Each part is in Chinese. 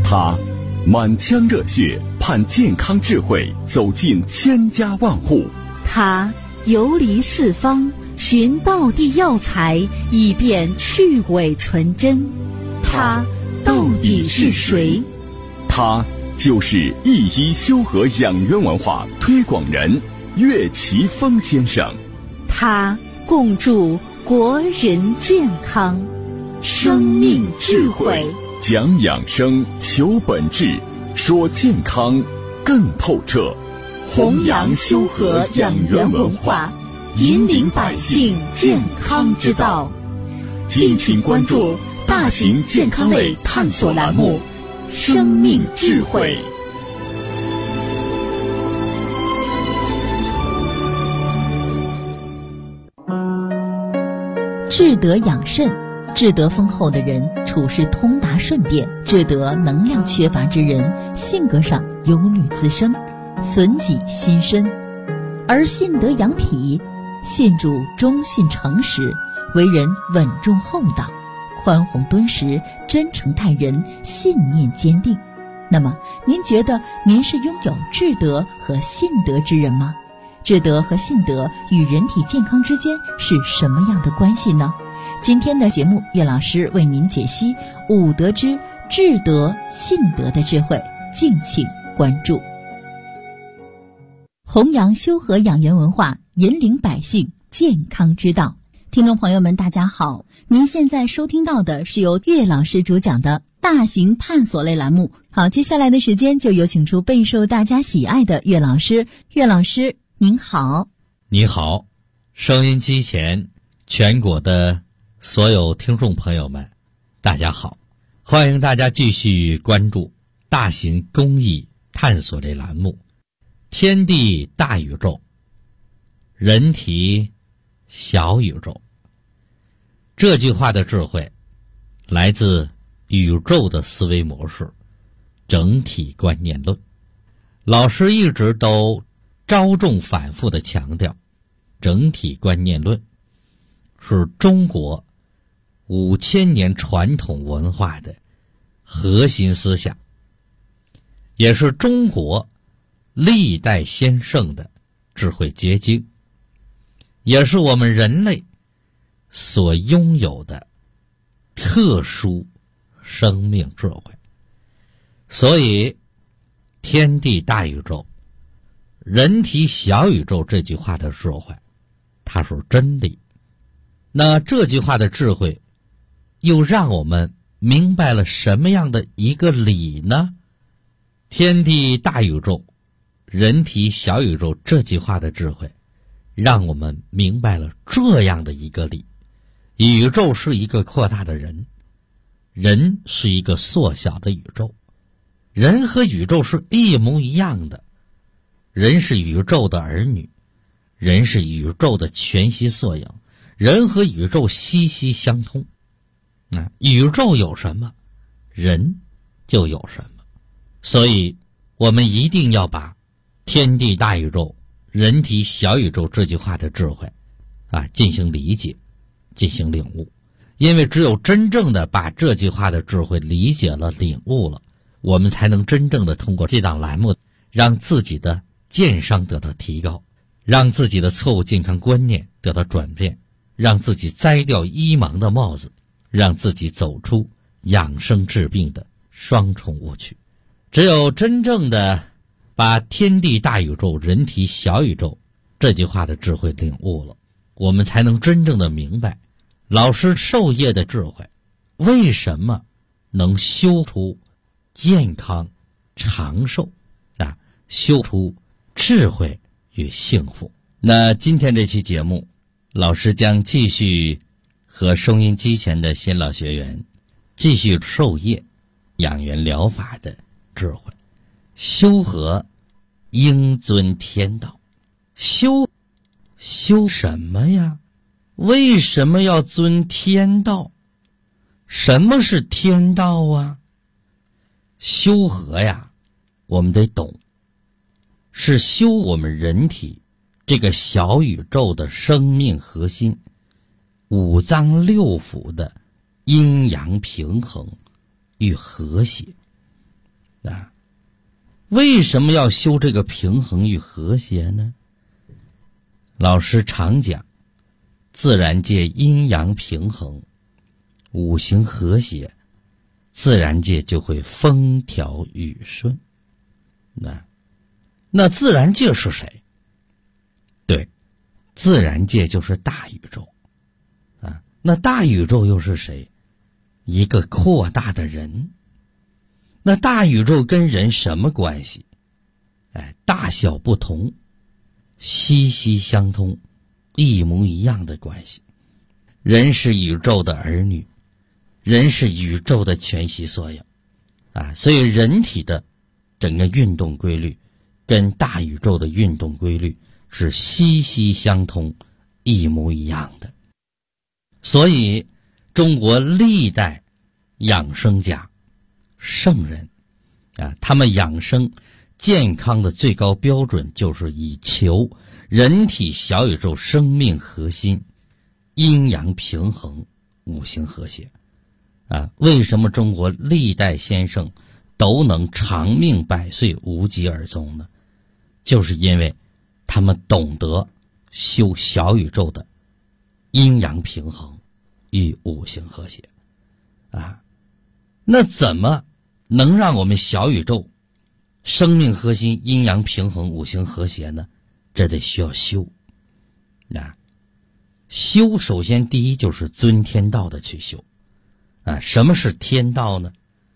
他满腔热血盼健康智慧走进千家万户， 他游离四方寻道地药材，以便去伪存真。他到底是谁？ 他就是一一修和养元文化推广人岳奇峰先生。 他共筑国人健康，生命智慧， 讲养生，求本质，说健康更透彻， 弘扬修和养元文化，引领百姓健康之道。敬请关注大型健康类探索栏目《生命智慧》。 智德养肾，智德丰厚的人处事通达顺便，智德能量缺乏之人性格上忧虑滋生，损己心身。而信德养脾，信主忠信诚实，为人稳重厚道，宽宏敦实，真诚待人，信念坚定。那么您觉得您是拥有智德和信德之人吗？智德和信德与人体健康之间是什么样的关系呢？今天的节目，岳老师为您解析五德之智德信德的智慧，敬请关注。弘扬修和养元文化，引领百姓健康之道。听众朋友们大家好，您现在收听到的是由岳老师主讲的大型探索类栏目。好，接下来的时间就有请出备受大家喜爱的岳老师。岳老师您好。 你好，收音机前全国的所有听众朋友们大家好，欢迎大家继续关注大型公益探索类栏目天地大宇宙，人体小宇宙。这句话的智慧来自宇宙的思维模式，整体观念论。老师一直都着重反复地强调，整体观念论是中国5000年传统文化的核心思想，也是中国历代先圣的智慧结晶，也是我们人类所拥有的特殊生命智慧。所以天地大宇宙，人体小宇宙这句话的智慧，它是真理。那这句话的智慧又让我们明白了什么样的一个理呢？天地大宇宙，人体小宇宙这句话的智慧让我们明白了这样的一个理：宇宙是一个扩大的人，人是一个缩小的宇宙，人和宇宙是一模一样的，人是宇宙的儿女，人是宇宙的全息缩影，人和宇宙息息相通。宇宙有什么，人就有什么。所以我们一定要把天地大宇宙，人体小宇宙这句话的智慧进行理解，进行领悟。因为只有真正的把这句话的智慧理解了，领悟了，我们才能真正的通过这档栏目让自己的健康得到提高，让自己的错误健康观念得到转变，让自己摘掉医盲的帽子，让自己走出养生治病的双重误区。只有真正的把天地大宇宙，人体小宇宙这句话的智慧领悟了，我们才能真正的明白老师授业的智慧为什么能修出健康长寿修出智慧与幸福。那今天这期节目，老师将继续和收音机前的新老学员继续授业养元疗法的智慧。修和应遵天道。修什么呀？为什么要遵天道？什么是天道啊？修和呀，我们得懂，是修我们人体这个小宇宙的生命核心，五脏六腑的阴阳平衡与和谐。 啊，为什么要修这个平衡与和谐呢？老师常讲，自然界阴阳平衡，五行和谐，自然界就会风调雨顺。那自然界是谁？对，自然界就是大宇宙啊。那大宇宙又是谁？一个扩大的人。那大宇宙跟人什么关系？大小不同，息息相通，一模一样的关系。人是宇宙的儿女，人是宇宙的全息缩影啊。所以人体的整个运动规律跟大宇宙的运动规律是息息相通，一模一样的。所以中国历代养生家圣人啊，他们养生健康的最高标准就是以求人体小宇宙生命核心阴阳平衡，五行和谐啊。为什么中国历代先生都能长命百岁，无疾而终呢？就是因为他们懂得修小宇宙的阴阳平衡与五行和谐啊。那怎么能让我们小宇宙生命核心阴阳平衡，五行和谐呢？这得需要修啊。修首先第一就是遵天道的去修啊。什么是天道呢？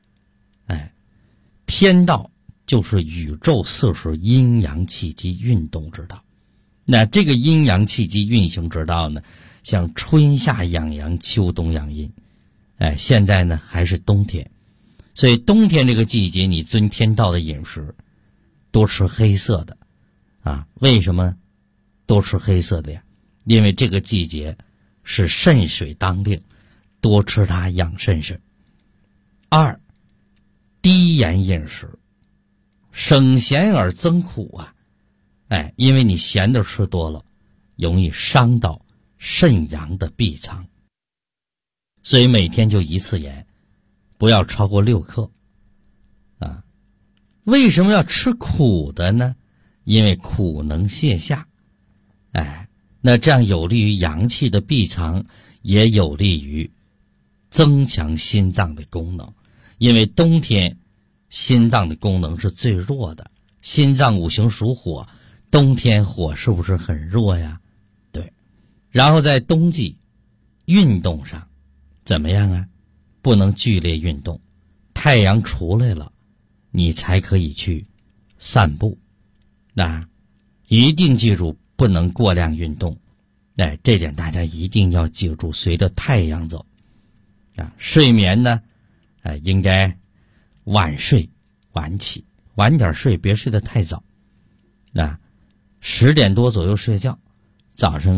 天道就是宇宙四时阴阳气机运动之道。那这个阴阳气机运行之道呢，像春夏养阳，秋冬养阴。现在呢还是冬天，所以冬天这个季节你遵天道的饮食，多吃黑色的啊。为什么多吃黑色的呀？因为这个季节是肾水当令，多吃它养肾水。二，低盐饮食，省咸而增苦啊。因为你咸的吃多了，容易伤到肾阳的闭藏，所以每天就一次盐，不要超过6克啊。为什么要吃苦的呢？因为苦能泻下，那这样有利于阳气的闭藏，也有利于增强心脏的功能。因为冬天心脏的功能是最弱的，心脏五行属火，冬天火是不是很弱呀？对。然后在冬季运动上怎么样啊？不能剧烈运动，太阳出来了你才可以去散步。那一定记住，不能过量运动。这点大家一定要记住，随着太阳走啊。睡眠呢应该晚睡晚起，晚点睡，别睡得太早啊。10点多左右睡觉，早上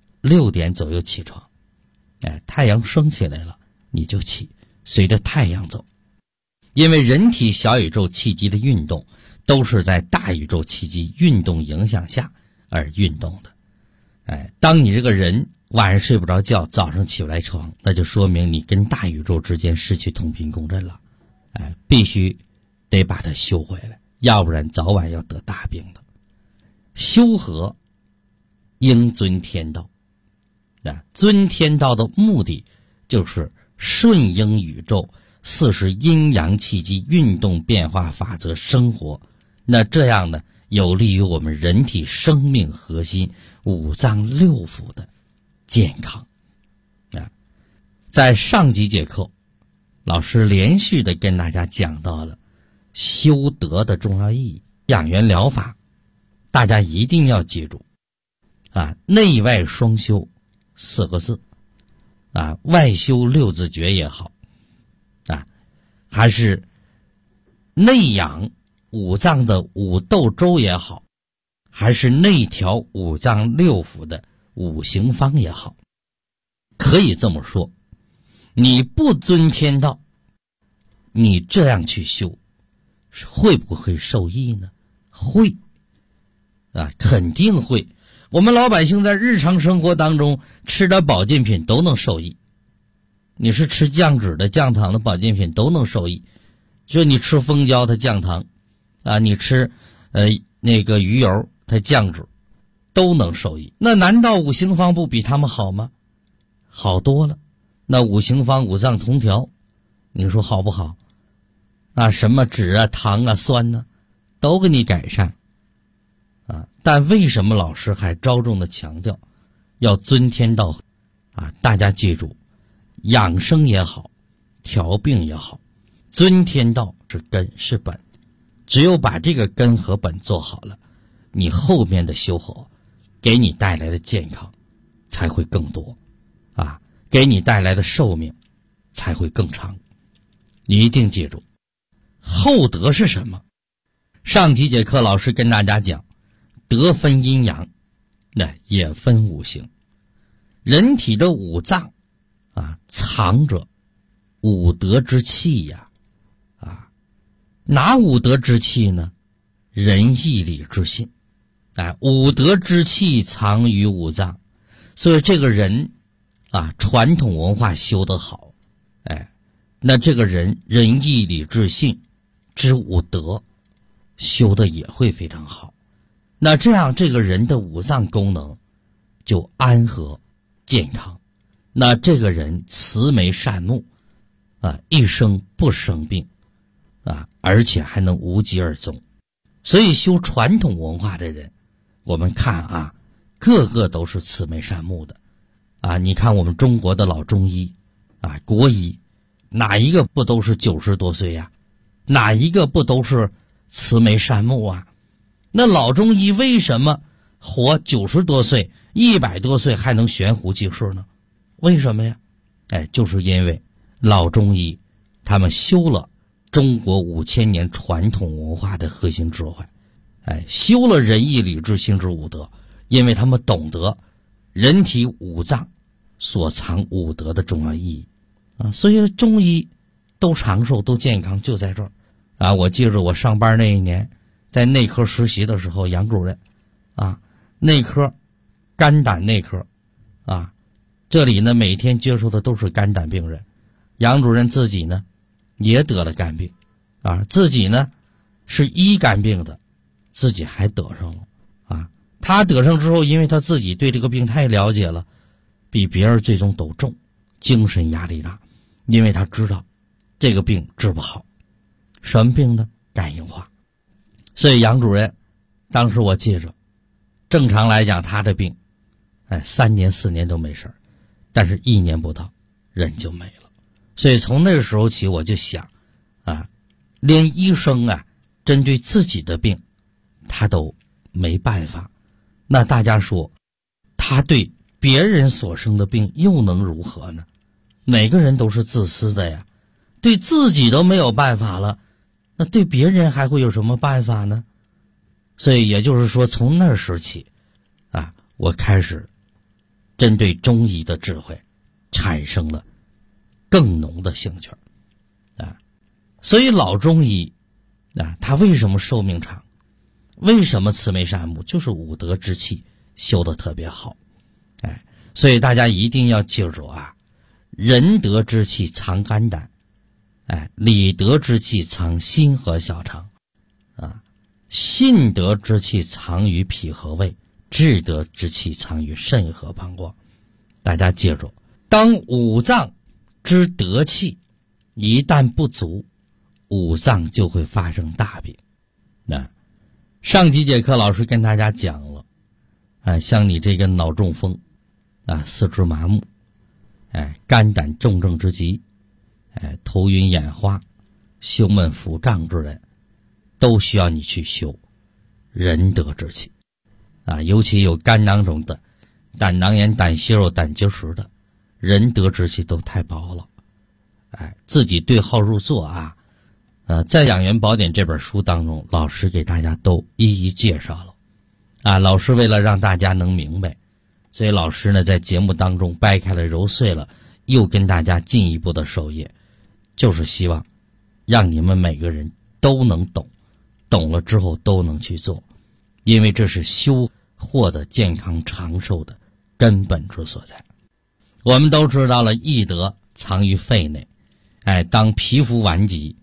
6点左右起床。太阳升起来了你就起，随着太阳走。因为人体小宇宙气机的运动都是在大宇宙气机运动影响下而运动的。当你这个人晚上睡不着觉，早上起不来床，那就说明你跟大宇宙之间失去同频共振了。必须得把它修回来，要不然早晚要得大病的。修和应遵天道。遵天道的目的就是顺应宇宙四时阴阳气机运动变化法则生活。那这样呢，有利于我们人体生命核心五脏六腑的健康。在上几节课，老师连续的跟大家讲到了修德的重要意义。养元疗法大家一定要记住内外双修4个字外修6字诀也好还是内养五脏的五斗周也好，还是内调五脏六腑的五行方也好，可以这么说，你不遵天道，你这样去修会不会受益呢？会肯定会。我们老百姓在日常生活当中吃的保健品都能受益，你是吃降脂的降糖的保健品都能受益， 就你吃蜂胶它降糖啊，你吃那个鱼油它降脂，都能受益。那难道五行方不比他们好吗？好多了。那五行方五脏同调，你说好不好？啊，什么脂啊、糖啊、酸呢，都给你改善啊。但为什么老师还着重的强调要遵天道啊？大家记住，养生也好，调病也好，遵天道是根是本，只有把这个根和本做好了，你后面的修好给你带来的健康才会更多啊，给你带来的寿命才会更长。你一定记住，厚德是什么？上几节课老师跟大家讲，德分阴阳，那也分五行。人体的五脏啊，藏着五德之气呀，啊，哪五德之气呢？仁义礼智信，哎，五德之气藏于五脏。所以这个人啊，传统文化修得好，哎，那这个人仁义礼智信之五德修的也会非常好。那这样这个人的五脏功能就安和健康，那这个人慈眉善目啊，一生不生病啊，而且还能无疾而终。所以修传统文化的人，我们看啊，个个都是慈眉善目的啊。你看我们中国的老中医啊，国医，哪一个不都是90多岁呀？哪一个不都是慈眉善目啊？那老中医为什么活90多岁、100多岁还能悬壶济世呢？为什么呀？哎，就是因为老中医他们修了中国5000年传统文化的核心智慧，哎，修了仁义礼智信之五德，因为他们懂得人体五脏所藏五德的重要意义啊，所以中医都长寿都健康就在这儿啊。我记着我上班那一年在内科实习的时候，杨主任啊，内科肝胆内科啊，这里呢每天接触的都是肝胆病人，杨主任自己呢也得了肝病啊，自己呢是医肝病的，自己还得上了啊。他得上之后，因为他自己对这个病太了解了，比别人最终都重，精神压力大，因为他知道这个病治不好。什么病呢？肝硬化。所以杨主任当时我记着，正常来讲他的病3年4年都没事，但是1年不到人就没了。所以从那个时候起我就想啊，连医生啊针对自己的病他都没办法，那大家说他对别人所生的病又能如何呢？每个人都是自私的呀，对自己都没有办法了，那对别人还会有什么办法呢？所以也就是说，从那时起啊，我开始针对中医的智慧产生了更浓的兴趣啊。所以老中医啊，他为什么寿命长？为什么慈眉善目？就是五德之气修得特别好。哎，所以大家一定要记住啊，仁德之气藏肝胆，哎，礼德之气藏心和小肠啊，信德之气藏于脾和胃，智德之气藏于肾和膀胱。大家记住，当五脏之德气一旦不足，五脏就会发生大病。那上几节课老师跟大家讲了啊，像你这个脑中风啊，四肢麻木，哎，肝胆重症之疾，哎，头晕眼花，胸闷腹胀之人，都需要你去修仁德之气啊。尤其有肝囊肿的、胆囊炎、胆息肉、胆结石的，仁德之气都太薄了。哎，自己对号入座啊。在《养元宝典》这本书当中，老师给大家都一一介绍了啊。老师为了让大家能明白，所以老师呢在节目当中掰开了揉碎了，又跟大家进一步的授业，就是希望让你们每个人都能懂，懂了之后都能去做，因为这是修获得健康长寿的根本之所在。我们都知道了，义德藏于肺内，哎，当皮肤顽疾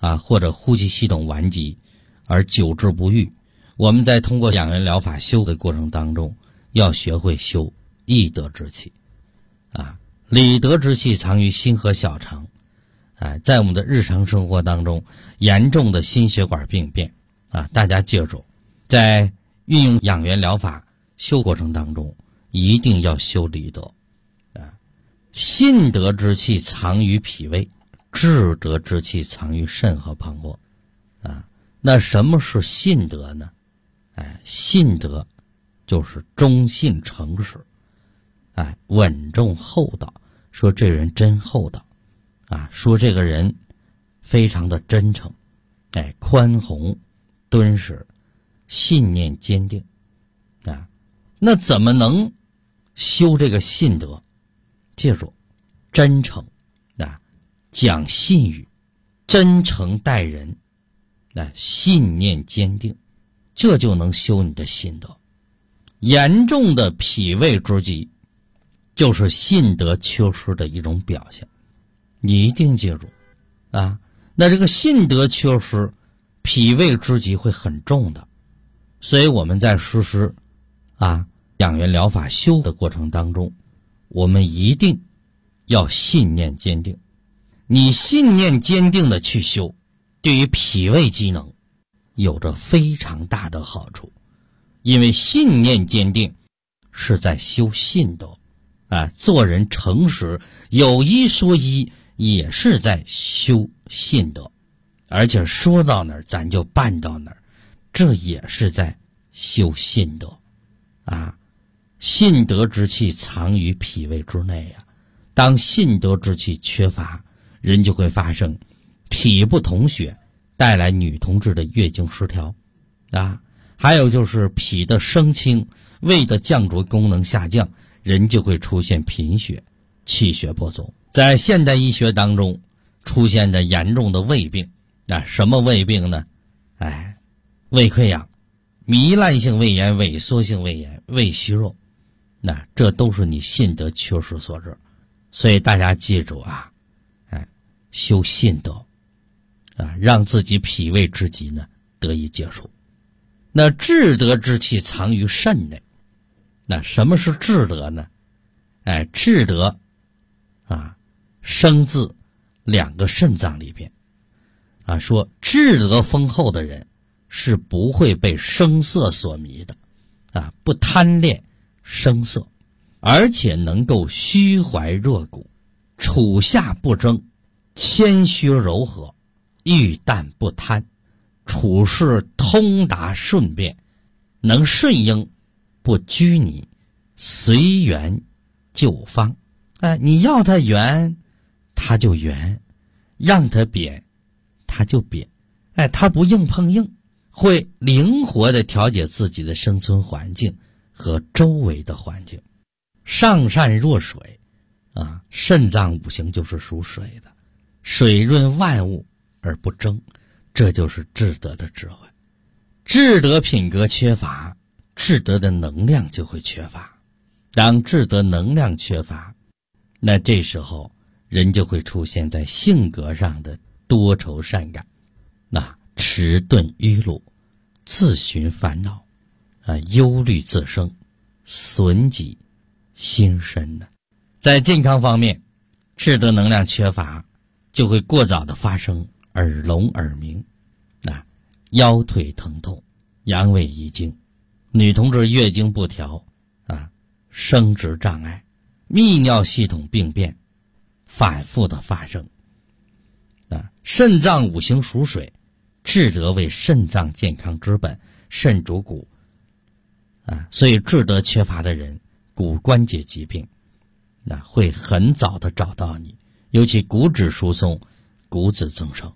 或者呼吸系统顽疾而久治不愈，我们在通过养元疗法修的过程当中，要学会修益德之气理德之气藏于心和小肠。在我们的日常生活当中，严重的心血管病变大家记住，在运用养元疗法修过程当中，一定要修理德信德之气藏于脾胃，志德之气藏于肾和膀胱那什么是信德呢？信德就是忠信诚实，稳重厚道，说这人真厚道说这个人非常的真诚，宽宏敦实，信念坚定那怎么能修这个信德？记住，真诚讲信语，真诚待人信念坚定，这就能修你的信德。严重的脾胃之疾就是信德缺失的一种表现，你一定记住那这个信德缺失，脾胃之疾会很重的。所以我们在实施养元疗法修的过程当中，我们一定要信念坚定。你信念坚定的去修，对于脾胃机能有着非常大的好处，因为信念坚定是在修信德做人诚实，有一说一，也是在修信德，而且说到哪儿咱就办到哪儿，这也是在修信德信德之气藏于脾胃之内当信德之气缺乏，人就会发生脾不统血，带来女同志的月经失调还有就是脾的升清，胃的降浊功能下降，人就会出现贫血，气血不足。在现代医学当中出现的严重的胃病什么胃病呢？胃溃疡、糜烂性胃炎、萎缩性胃炎、胃虚弱，这都是你信德缺失所致。所以大家记住修信德让自己脾胃之疾呢得以结束。那志德之气藏于肾内，那什么是志德呢？志德生自两个肾脏里边说志德丰厚的人是不会被声色所迷的不贪恋声色，而且能够虚怀若谷，处下不争，谦虚柔和，遇淡不贪，处事通达顺便，能顺应不拘泥，随缘就方你要他圆他就圆，让他扁他就扁他不硬碰硬，会灵活地调节自己的生存环境和周围的环境。上善若水肾脏五行就是属水的，水润万物而不争，这就是智德的智慧。智德品格缺乏，智德的能量就会缺乏。当智德能量缺乏，那这时候人就会出现在性格上的多愁善感，迟钝迂路，自寻烦恼忧虑自生，损己心身在健康方面，智德能量缺乏就会过早的发生耳聋耳鸣腰腿疼痛，阳痿遗精，女同志月经不调生殖障碍，泌尿系统病变反复的发生肾脏五行属水，智德为肾脏健康之本，肾主骨所以智德缺乏的人骨关节疾病会很早的找到你，尤其骨质疏松，骨质增生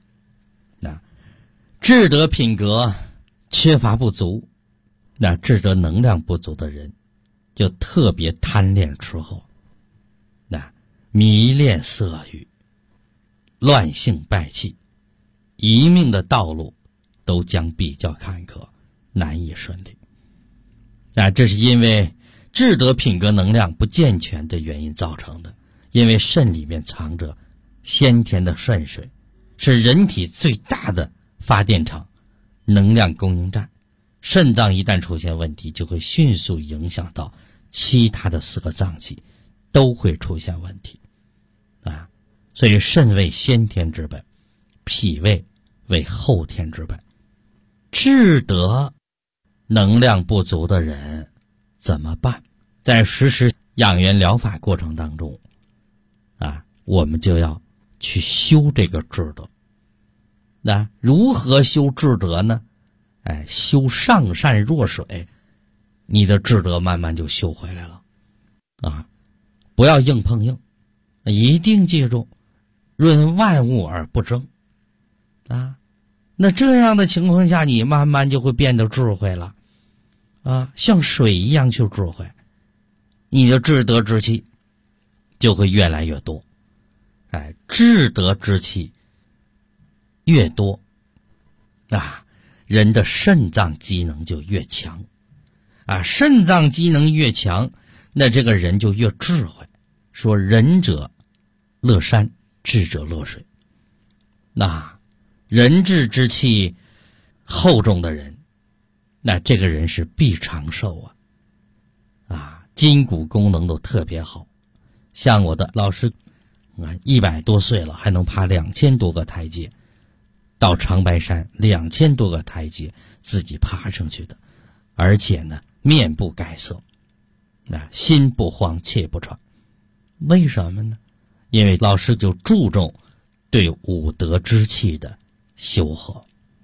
智德品格缺乏不足，智德能量不足的人就特别贪恋吃喝迷恋色欲，乱性败气，一命的道路都将比较坎坷，难以顺利这是因为智德品格能量不健全的原因造成的。因为肾里面藏着先天的肾水， 是人体最大的发电厂、能量供应站。肾脏一旦出现问题，就会迅速影响到其他的4个脏器，都会出现问题啊。所以肾为先天之本，脾胃为后天之本。志得能量不足的人怎么办？在实施养元疗法过程当中啊，我们就要去修这个志得。那如何修志得呢？修上善若水，你的志得慢慢就修回来了啊！不要硬碰硬，一定记住润万物而不争啊。那这样的情况下，你慢慢就会变得智慧了啊，像水一样去智慧，你的志得之气就会越来越多。志得之气越多啊，人的肾脏机能就越强啊，肾脏机能越强，那这个人就越智慧。说仁者乐山，智者乐水。那人志之气厚重的人，那这个人是必长寿啊，筋骨功能都特别好。像我的老师100多岁了，还能爬2000多个台阶，到长白山2000多个台阶自己爬上去的，而且呢面不改色，心不慌气不喘。为什么呢？因为老师就注重对五德之气的修和。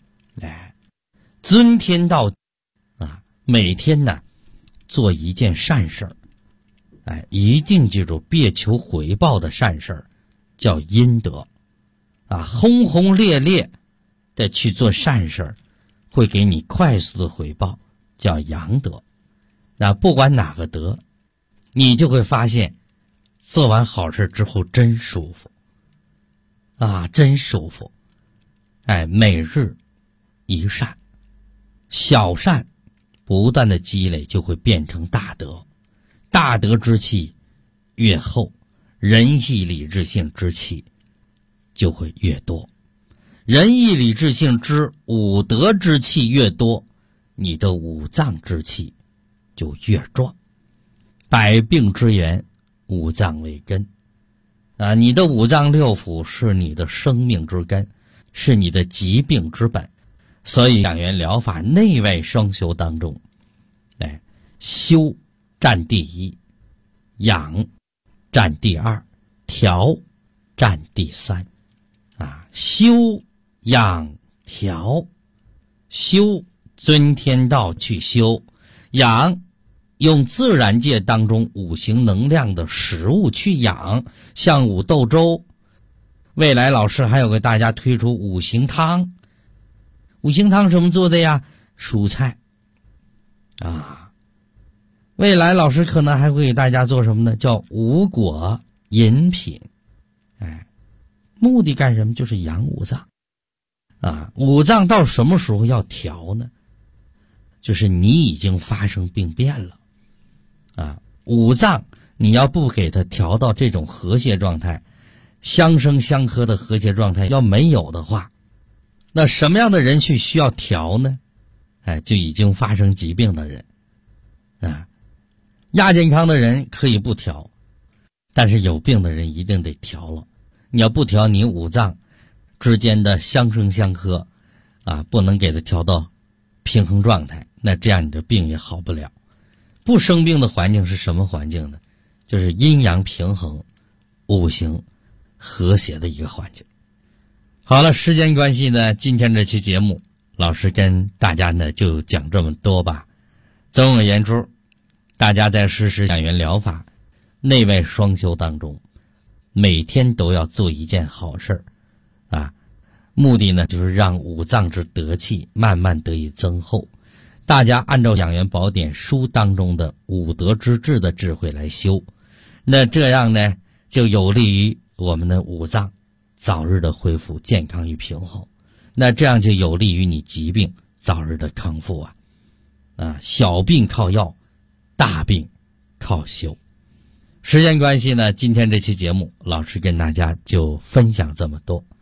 尊天道啊，每天呢做一件善事儿，一定记住别求回报的善事儿叫阴德啊，轰轰烈烈的去做善事儿会给你快速的回报叫阳德。那不管哪个德，你就会发现做完好事之后真舒服啊，真舒服。每日一善，小善不断的积累就会变成大德，大德之气越厚，仁义礼智信之气就会越多。仁义礼智信之五德之气越多，你的五脏之气就越壮。百病之源，五脏为根啊，你的五脏六腑是你的生命之根，是你的疾病之本。所以养元疗法内外双修当中，修占第一，养占第二，调占第三啊。修养调，修遵天道去修，养用自然界当中五行能量的食物去养，像五豆粥。未来老师还有给大家推出五行汤。五行汤什么做的呀？蔬菜啊。未来老师可能还会给大家做什么呢？叫五果饮品。目的干什么？就是养五脏啊。五脏到什么时候要调呢？就是你已经发生病变了啊。五脏你要不给它调到这种和谐状态，相生相克的和谐状态要没有的话，那什么样的人去需要调呢？就已经发生疾病的人啊。亚健康的人可以不调，但是有病的人一定得调了。你要不调，你五脏之间的相生相克啊，不能给它调到平衡状态，那这样你的病也好不了。不生病的环境是什么环境呢？就是阴阳平衡、五行和谐的一个环境。好了，时间关系呢，今天这期节目老师跟大家呢就讲这么多吧。总而言之，大家在实施养元疗法内外双修当中，每天都要做一件好事啊，目的呢就是让五脏之德气慢慢得以增厚。大家按照养元宝典书当中的五德之治的智慧来修，那这样呢就有利于我们的五脏早日的恢复健康与平衡，那这样就有利于你疾病早日的康复啊。小病靠药，大病靠修。时间关系呢，今天这期节目老师跟大家就分享这么多。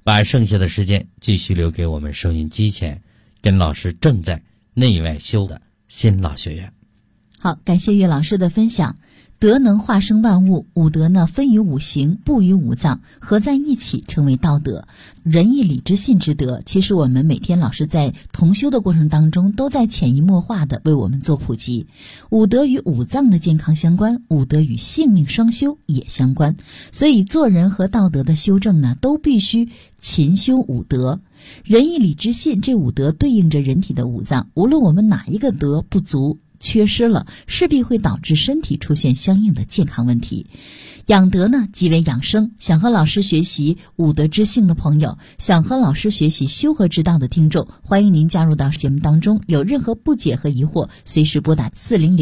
把剩下的时间继续留给我们收音机前跟老师正在内外修的新老学员。 好，感谢岳老师的分享。德能化生万物，五德呢分于五行，布于五脏，合在一起成为道德。仁义礼智信之德，其实我们每天老师在同修的过程当中，都在潜移默化的为我们做普及。五德与五脏的健康相关，五德与性命双修也相关。所以做人和道德的修正呢，都必须勤修五德。仁义礼智信这五德对应着人体的五脏，无论我们哪一个德不足缺失了，势必会导致身体出现相应的健康问题。养德呢，即为养生。想和老师学习五德之性的朋友，想和老师学习修和之道的听众，欢迎您加入到节目当中。有任何不解和疑惑，随时拨打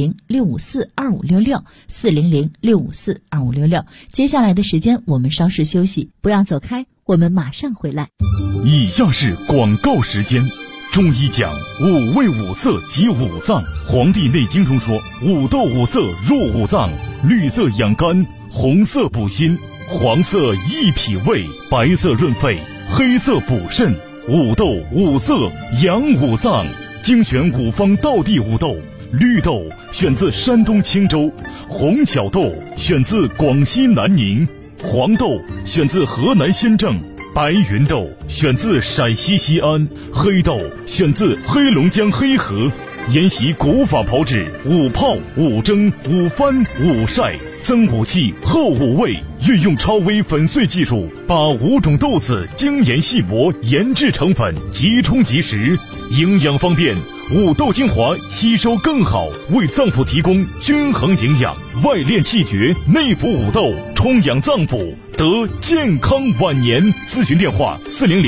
400-654-2566，400-654-2566。接下来的时间我们稍事休息，不要走开，我们马上回来。 以下是广告时间。中医讲五味五色及五脏，黄帝内经中说五斗五色入五脏，绿色养肝，红色补心，黄色益脾胃，白色润肺，黑色补肾。五斗五色养五脏，精选五方道地五豆。绿豆选自山东青州，红小豆选自广西南宁，黄豆选自河南新郑，白云豆选自陕西西安，黑豆选自黑龙江黑河。沿袭古法炮制，五泡、五蒸、五翻、五晒，增五气，厚五味，运用超微粉碎技术，把五种豆子精研细磨，研制成粉，即冲即食，营养方便。五豆精华吸收更好，为脏腑提供均衡营养，外练气绝，内服五豆，充养脏腑，得健康晚年。咨询电话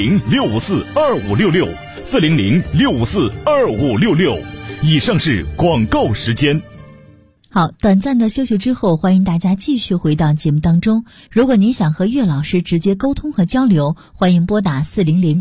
400-654-2566，400-654-2566。以上是广告时间。 好，短暂的休息之后，欢迎大家继续回到节目当中。如果您想和岳老师直接沟通和交流，欢迎拨打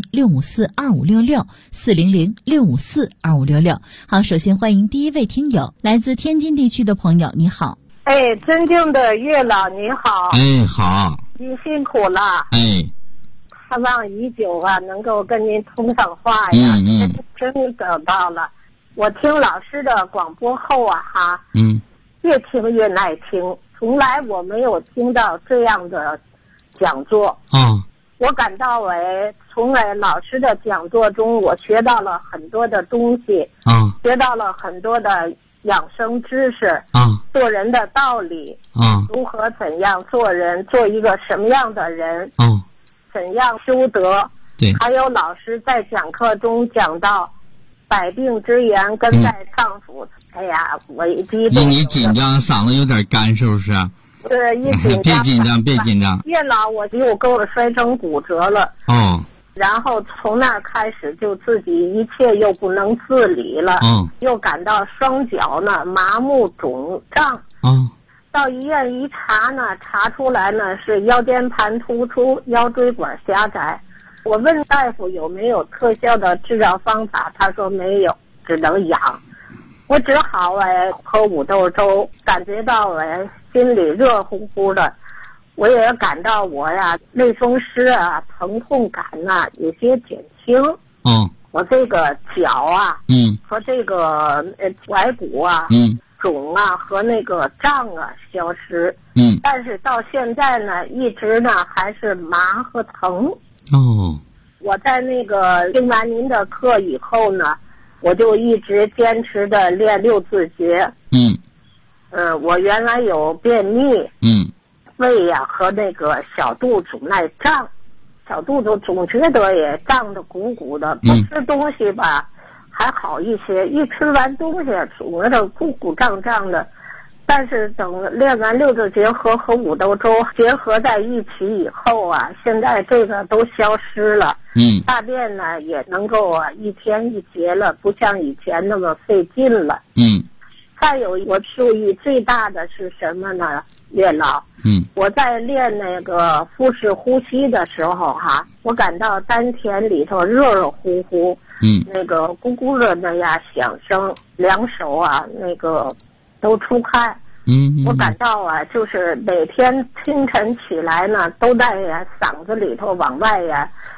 400-654-2566，400-654-2566。好，首先欢迎第一位听友，来自天津地区的朋友，你好。 哎，尊敬的岳老你好。 哎，好。 您辛苦了。 哎， 盼望已久啊，能够跟您通上话呀。真等到了。我听老师的广播后啊，越听越耐听，从来我没有听到这样的讲座啊。我感到从老师的讲座中，我学到了很多的东西啊，学到了很多的养生知识啊，做人的道理啊，如何怎样做人，做一个什么样的人啊，怎样修德。对，还有老师在讲课中讲到百病之源根在脏腑。哎呀，我一激动。 你紧张，嗓子有点干，是不是？ 一紧张。 别紧张。 越老我就给我摔成骨折了。哦。然后从那儿开始就自己一切又不能自理了。又感到双脚呢麻木肿胀。到医院一查呢，查出来呢是腰间盘突出，腰椎管狭窄。我问大夫有没有特效的治疗方法，他说没有，只能养。我只好喝五豆粥，感觉到心里热乎乎的。我也感到我类风湿啊、疼痛感啊有些减轻。我这个脚啊，和这个踝骨啊，肿啊和那个胀啊消失。但是到现在呢，一直呢还是麻和疼。我在那个听完您的课以后呢，我就一直坚持的练六字诀。我原来有便秘，胃呀和那个小肚总爱胀，小肚子总觉得也胀得鼓鼓的，不吃东西吧还好一些，一吃完东西总觉得鼓鼓胀胀的。但是等练完六字诀和五豆粥结合在一起以后啊，现在这个都消失了。大便呢也能够一天一节了，不像以前那么费劲了。再有我注意最大的是什么呢？岳老，我在练那个腹式呼吸的时候我感到丹田里头热热乎乎，那个咕咕的那样响声，两手啊那个都出汗。我感到就是每天清晨起来呢，都在嗓子里头往外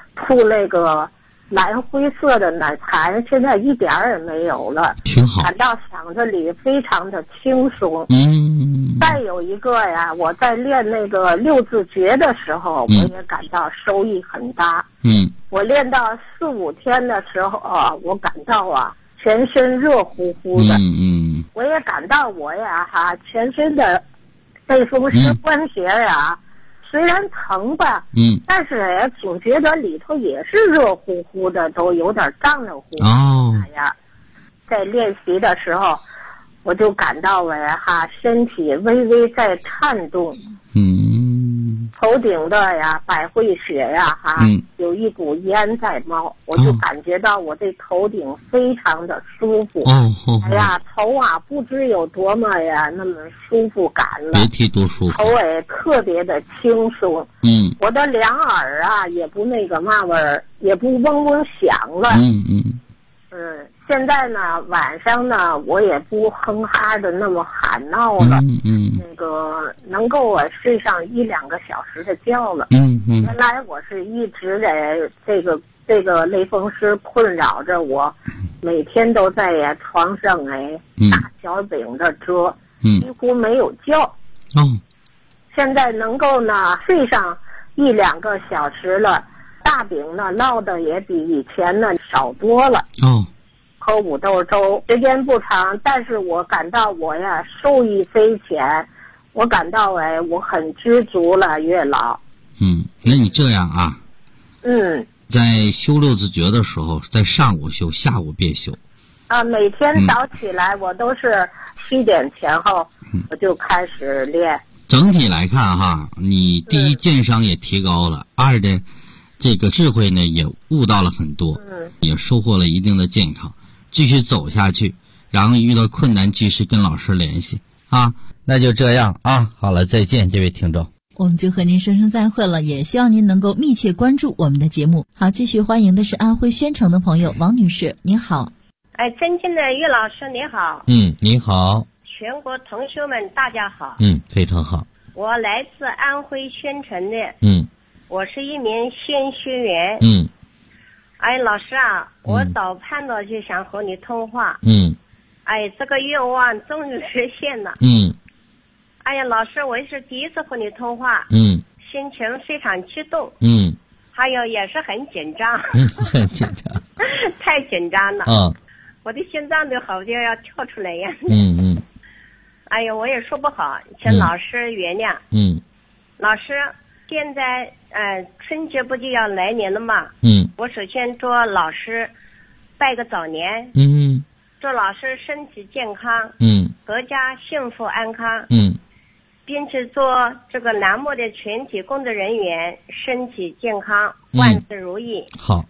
吐那个蓝灰色的奶痰，现在一点儿也没有了， 挺好。 感到嗓子里非常的轻松。再有一个呀，我在练那个六字诀的时候，我也感到收益很大。我练到4、5天的时候啊，我感到啊全身热乎乎的。我也感到我呀全身的背风湿关节呀。虽然疼吧，但是也总觉得里头也是热乎乎的，都有点胀热乎乎。在练习的时候，我就感到身体微微在颤动。头顶的百会穴有一股烟在冒，我就感觉到我这头顶非常的舒服。头不知有多么那么舒服感了。 别提多舒服。 头也特别的轻松。我的两耳也不那个嘛味儿，也不嗡嗡响了。现在呢，晚上呢，我也不哼哈的那么喊闹了。那个能够我睡上1、2个小时的觉了。原来我是一直在这个类风湿困扰着我，每天都在床上大小饼的折，几乎没有觉。现在能够呢睡上1、2个小时了，大饼呢烙的也比以前呢少多了。喝五豆粥，时间不长，但是我感到我受益匪浅，我感到我很知足了，月老。 那你这样啊？在修六字诀的时候，在上午修，下午别修。 每天早起来我都是7点前后，我就开始练。 整体来看你第一健商也提高了，二的这个智慧呢也悟到了很多，也收获了一定的健康。继续走下去，然后遇到困难及时跟老师联系那就这样好了，再见，这位听众。 我们就和您说声再会了，也希望您能够密切关注我们的节目。好，继续欢迎的是安徽宣城的朋友王女士，您好。 尊敬的岳老师你好。 你好。 全国同学们大家好。 非常好。 我来自安徽宣城的。我是一名宣学员。老师我早盼着就想和你通话。这个愿望终于实现了。老师，我也是第一次和你通话。心情非常激动。还有也是很紧张。 很紧张。 太紧张了。我的心脏都好像要跳出来呀。我也说不好，请老师原谅。老师，现在春节不就要来年了吗？我首先祝老师拜个早年。祝老师身体健康。阖家幸福安康。并且祝这个栏目的全体工作人员身体健康，万事如意。好。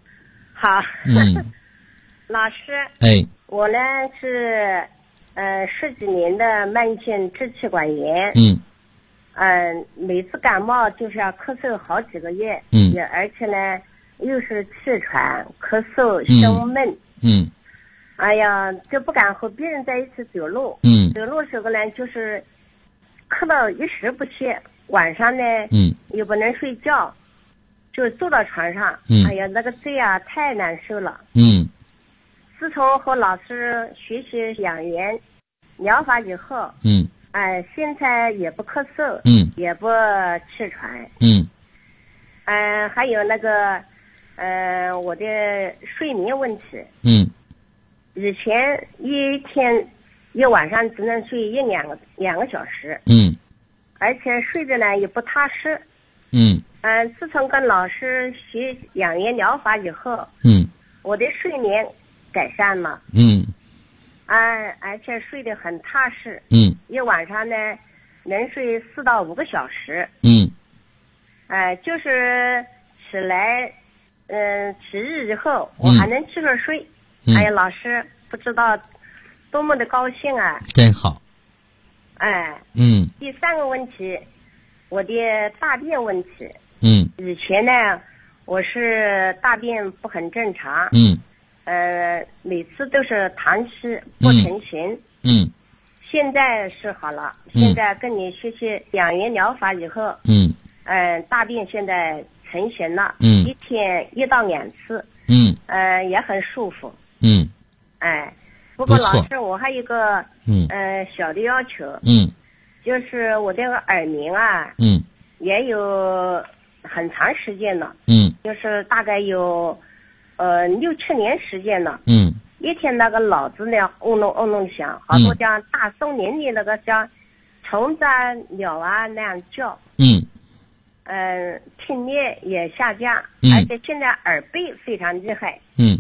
老师，我呢是10几年的慢性支气管炎。每次感冒就是要咳嗽好几个月。而且呢又是气喘、咳嗽、胸闷。就不敢和别人在一起走路。走路时候呢就是咳到一时不歇，晚上呢又不能睡觉，就坐到床上。那个嘴太难受了。自从和老师学习养元疗法以后，现在也不咳嗽，也不气喘。还有那个我的睡眠问题。以前一晚上只能睡1-2个小时。而且睡着呢也不踏实。自从跟老师学养元疗法以后，我的睡眠改善了。而且睡得很踏实。一晚上呢能睡4到5个小时。就是起来起日以后我还能继续睡。老师不知道多么的高兴真好。 第3个问题，我的大便问题。以前呢我是大便不很正常。每次都是溏稀不成形。现在是好了。现在跟你学习养元疗法以后，大便现在成型了，一天1到2次，也很舒服，不过老师，我还有一个小的要求，就是我这个耳鸣啊，也有很长时间了，就是大概有6、7年时间了，一天那个脑子呢嗡隆嗡隆响，好多像大森林里那个像虫子啊、鸟啊那样叫，听力也下降，而且现在耳背非常厉害，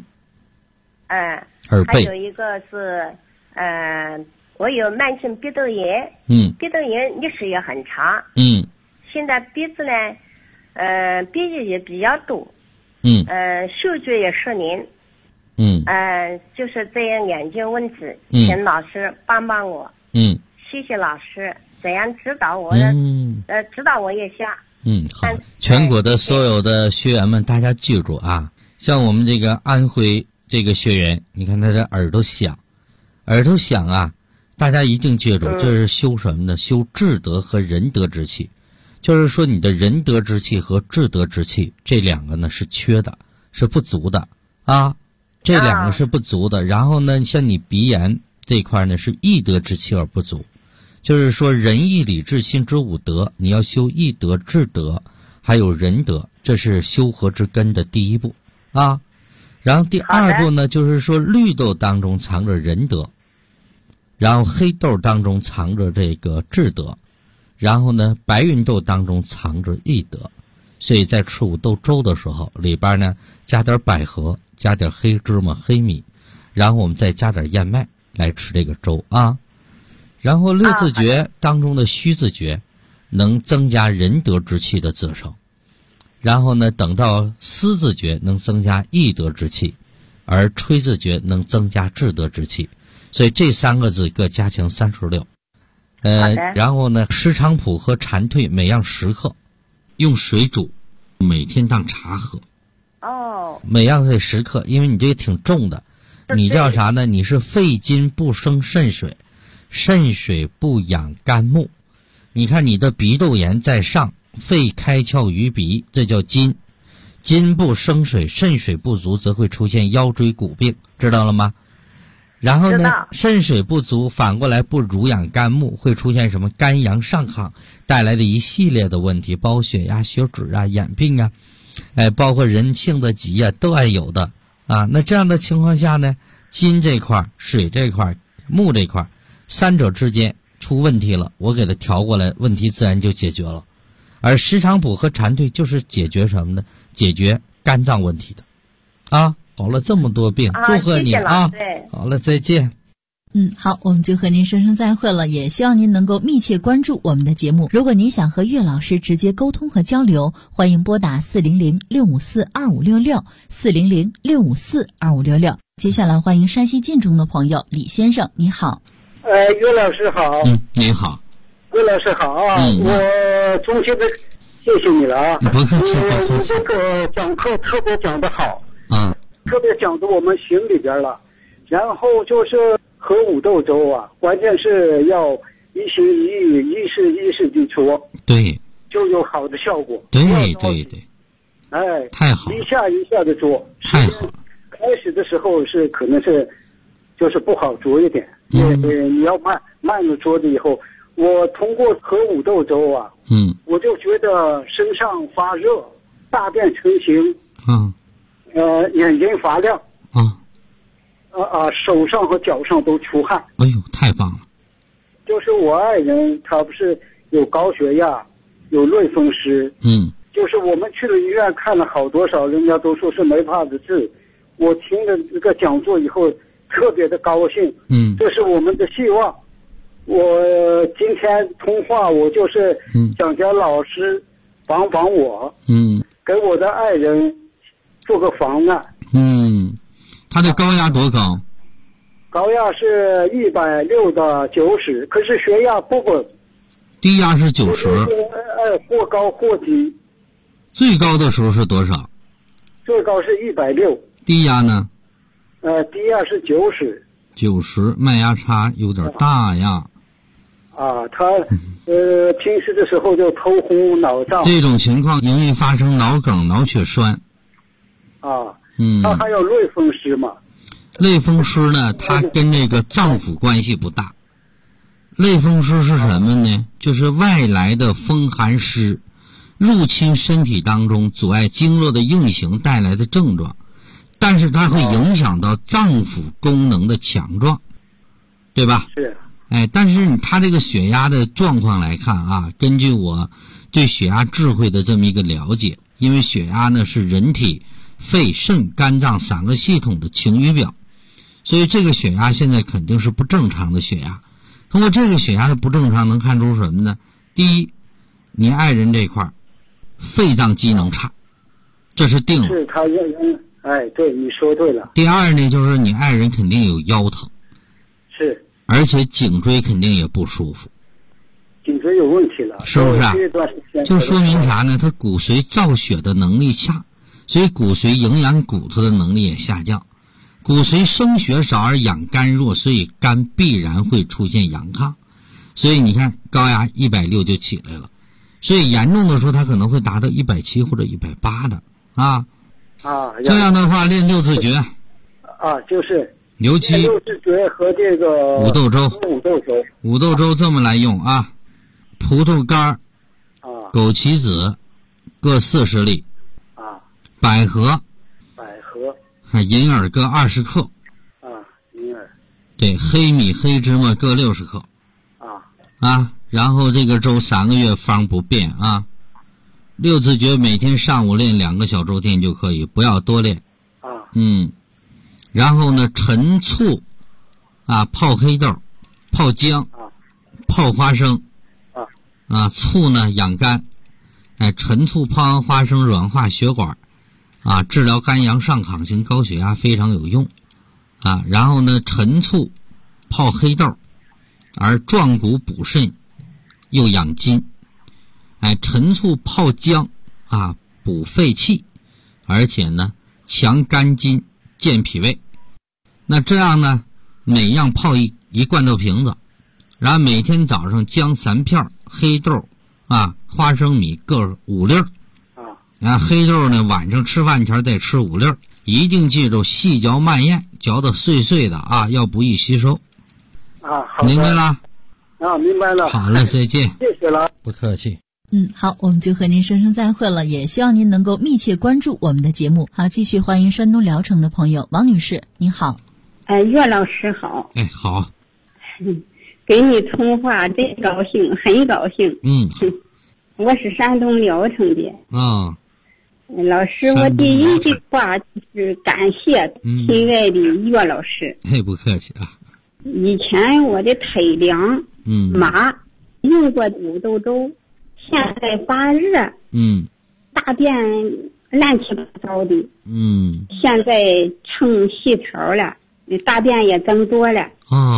还有一个是我有慢性鼻窦炎，鼻窦炎历史也很长，现在鼻子呢，鼻涕也比较多，嗅觉也失灵，就是这样眼睛问题，请老师帮帮我，谢谢老师，怎样指导我的，指导我一下。 好，全国的所有的学员们，大家记住啊，像我们这个安徽这个学员，你看他的耳朵响啊，大家一定记住，这是修什么呢？修智德和仁德之气，就是说你的仁德之气和智德之气这两个呢是缺的，是不足的啊，这两个是不足的。然后呢，像你鼻炎这一块呢是义德之气而不足。就是说仁义礼智信之5德，你要修义德、智德还有仁德，这是修和之根的第一步啊。然后第2步呢，就是说绿豆当中藏着仁德，然后黑豆当中藏着这个智德，然后呢白芸豆当中藏着义德。所以在吃五豆粥的时候，里边呢加点百合，加点黑芝麻、黑米，然后我们再加点燕麦来吃这个粥啊。然后6字诀当中的虚字诀能增加仁德之气的滋生，然后呢等到思字诀能增加义德之气，而吹字诀能增加智德之气，所以这3个字各加强36。然后呢石菖蒲和蝉蜕每样10克，用水煮，每天当茶喝。每样得10克，因为你这个挺重的，你叫啥呢？你是肺金不生肾水，肾水不养肝木。你看你的鼻窦炎在上，肺开窍于鼻，这叫金。金不生水，肾水不足，则会出现腰椎骨病，知道了吗？然后呢，肾水不足，反过来不濡养肝木，会出现什么肝阳上亢带来的一系列的问题，包括血压、血脂啊、眼病啊，包括人性的疾啊，都爱有的啊。那这样的情况下呢，金这块、水这块、木这块3者之间出问题了，我给它调过来，问题自然就解决了。而石菖蒲和蝉蜕就是解决什么呢？解决肝脏问题的啊。好了，这么多病，祝贺你啊！好了，再见。 好，我们就和您说声再会了，也希望您能够密切关注我们的节目。如果您想和岳老师直接沟通和交流，欢迎拨打400-654-2566 400-654-2566。接下来欢迎山西晋中的朋友李先生，你好。 岳老师好。 你好。 岳老师好啊，我衷心的谢谢你了啊。 不客气， 这个讲课特别讲得好。特别讲到我们心里边了，然后就是喝五豆粥啊，关键是要一心一意、一事地做， 对， 就有好的效果。 对，太好了， 一下的做， 太好了。 开始的时候是可能是就是不好做一点，你要慢了做的以后，我通过喝五豆粥啊，我就觉得身上发热，大便成型，眼睛发亮，手上和脚上都出汗。 哎呦，太棒了！ 就是我爱人，他不是有高血压，有类风湿，就是我们去了医院看了好多少，人家都说是没法子治。我听了这个讲座以后，特别的高兴，这是我们的希望。我今天通话，我就是想叫老师帮我，给我的爱人做个方案。 他的高压多高？ 高压是160到90，可是血压不稳。 低压是90。 或高或低。 最高的时候是多少？ 最高是160。 低压呢？ 低压是90。 90，脉压差有点大呀。 啊，他平时的时候就头昏脑胀。 这种情况容易发生脑梗、脑血栓。 啊，他还有类风湿嘛？ 类风湿呢，它跟这个脏腑关系不大。类风湿是什么呢？就是外来的风寒湿入侵身体当中，阻碍经络的运行带来的症状，但是它会影响到脏腑功能的强壮，对吧？ 是。 但是他这个血压的状况来看啊，根据我对血压智慧的这么一个了解，因为血压呢是人体肺、肾、肝脏3个系统的晴雨表，所以这个血压现在肯定是不正常的血压。通过这个血压的不正常能看出什么呢？第一，你爱人这块肺脏机能差，这是定了。 是他对，你说对了。 第二呢，就是你爱人肯定有腰疼。 是。 而且颈椎肯定也不舒服。 颈椎有问题了。 是不是啊？就说明啥呢？他骨髓造血的能力下，所以骨髓营养骨头的能力也下降。骨髓生血少而养肝弱，所以肝必然会出现阳亢。所以你看高压160就起来了，所以严重的时候它可能会达到170或者180的啊。这样的话练六字诀啊，就是尤其六字诀和这个五豆粥。 五豆粥这么来用啊，葡萄干枸杞子各40粒啊， 百合银耳各20克啊，银耳对，黑米黑芝麻各60克啊，然后这个粥3个月方不变啊。六字诀每天上午练2个小周天就可以，不要多练啊。 然后呢，陈醋啊，泡黑豆，泡姜泡花生醋呢养肝，陈醋泡完花生软化血管啊，治疗肝阳上亢型高血压非常有用啊。然后呢，陈醋泡黑豆，而壮骨补肾又养筋。陈醋泡姜啊，补肺气，而且呢强肝筋健脾胃。那这样呢，每样泡一罐头瓶子，然后每天早上姜3片，黑豆啊花生米各5粒然后黑豆呢晚上吃饭前再吃5粒，一定记住细嚼慢咽，嚼得碎碎的啊，要不易吸收啊。好的， 明白了啊，明白了。 好了，再见。 谢谢了， 不客气。 好，我们就和您说声再会了，也希望您能够密切关注我们的节目。好，继续欢迎山东聊城的朋友王女士，您好。 岳老师好。 好。 给你通话真高兴，很高兴。我是山东聊城的。老师，我第一句话就是感谢亲爱的岳老师。 不客气啊。 以前我的腿凉，麻，用过五豆粥，现在发热，大便乱七八糟的，现在成细条了，大便也增多了。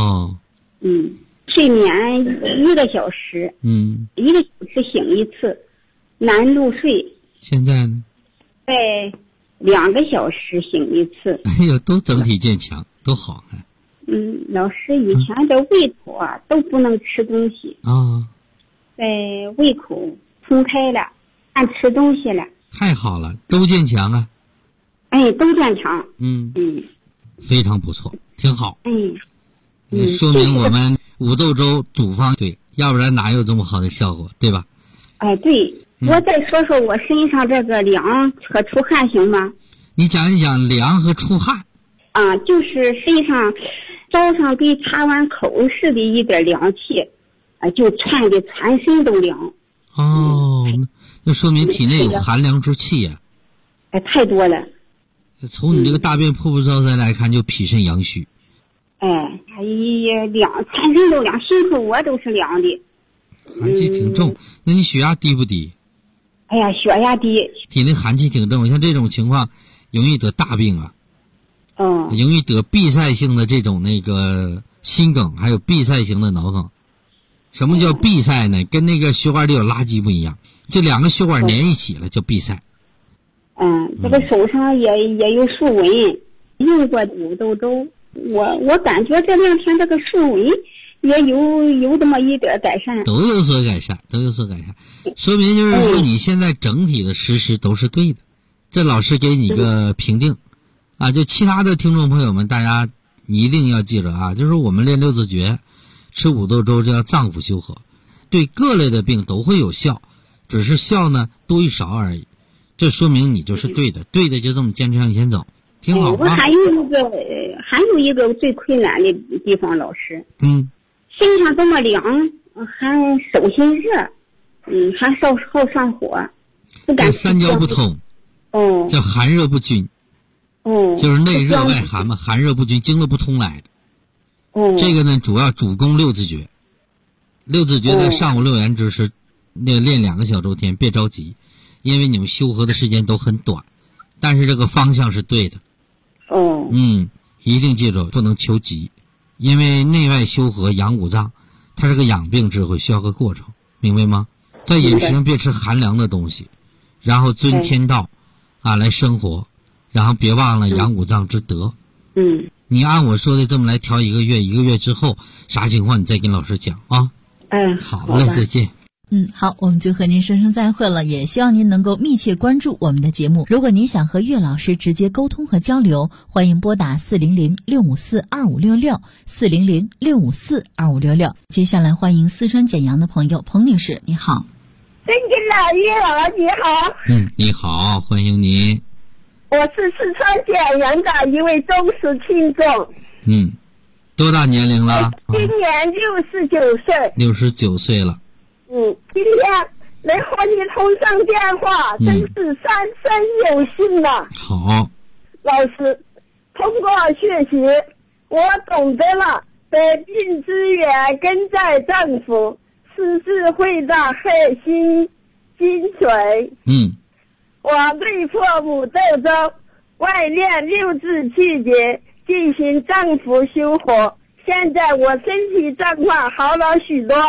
睡眠1个小时，1个小时醒一次，难入睡。 现在呢？ 在2个小时醒一次。 都整体健强，都好。 老师，以前的胃口都不能吃东西在胃口通开了，按吃东西了。 太好了，都健强啊。 都健强。 非常不错，挺好。说明我们五豆粥煮方对，要不然哪有这么好的效果，对吧？ 对。我再说说我身上这个凉和出汗行吗？ 你讲一讲凉和出汗。 就是身上早上给插完口似的一点凉气，就窜的全身都凉。 那说明体内有寒凉之气呀。 太多了。 从你这个大便瀑布招灾来看，就脾肾阳虚。 凉，全身都凉，心口我都是凉的。 寒气挺重，那你血压低不低？ 血压低。 体内寒气挺重，像这种情况容易得大病啊。容易得闭塞性的这种那个心梗，还有闭塞型的脑梗。什么叫闭塞呢？跟那个血管里有垃圾不一样，这2个血管连一起了叫闭塞。 这个手上也有竖纹，用过五豆粥。我感觉这2天这个竖纹也有这么一点改善， 都有所改善，说明就是说你现在整体的实施都是对的。这老师给你一个评定啊，就其他的听众朋友们，大家你一定要记着啊，就是我们练六字诀，吃五豆粥，这叫脏腑修和，对各类的病都会有效，只是效呢多与少而已。这说明你就是对的，对的就这么坚持向前走，挺好啊。 还有一个最困难的地方，老师，身上这么凉，还手心热，还好上火，不敢。 三焦不通，叫寒热不均，就是内热外寒嘛，寒热不均，经络不通来的。这个呢，主攻六字诀，六字诀在上午6元之时，练2个小周天，别着急，因为你们修和的时间都很短，但是这个方向是对的。一定记住，不能求急。因为内外修和养五脏，它是个养病智慧，需要个过程，明白吗？在饮食上别吃寒凉的东西，然后遵天道来生活，然后别忘了养五脏之德。你按我说的这么来调1个月，1个月之后啥情况你再跟老师讲啊。好嘞，再见。 好，我们就和您说声再会了，也希望您能够密切关注我们的节目。如果您想和岳老师直接沟通和交流，欢迎拨打400-654-2566，400-654-2566。接下来欢迎四川简阳的朋友彭女士，你好。 尊敬的岳老你好。 你好，欢迎您。 我是四川简阳的一位忠实听众。 多大年龄了？ 今年69岁。 69岁了。 今天能和你通上电话，真是三生有幸了。 好， 老师，通过学习，我懂得了百病之源根在脏腑，是智慧的核心精髓。我内服五豆粥，外练六字气节，进行脏腑修和。现在我身体状况好了许多。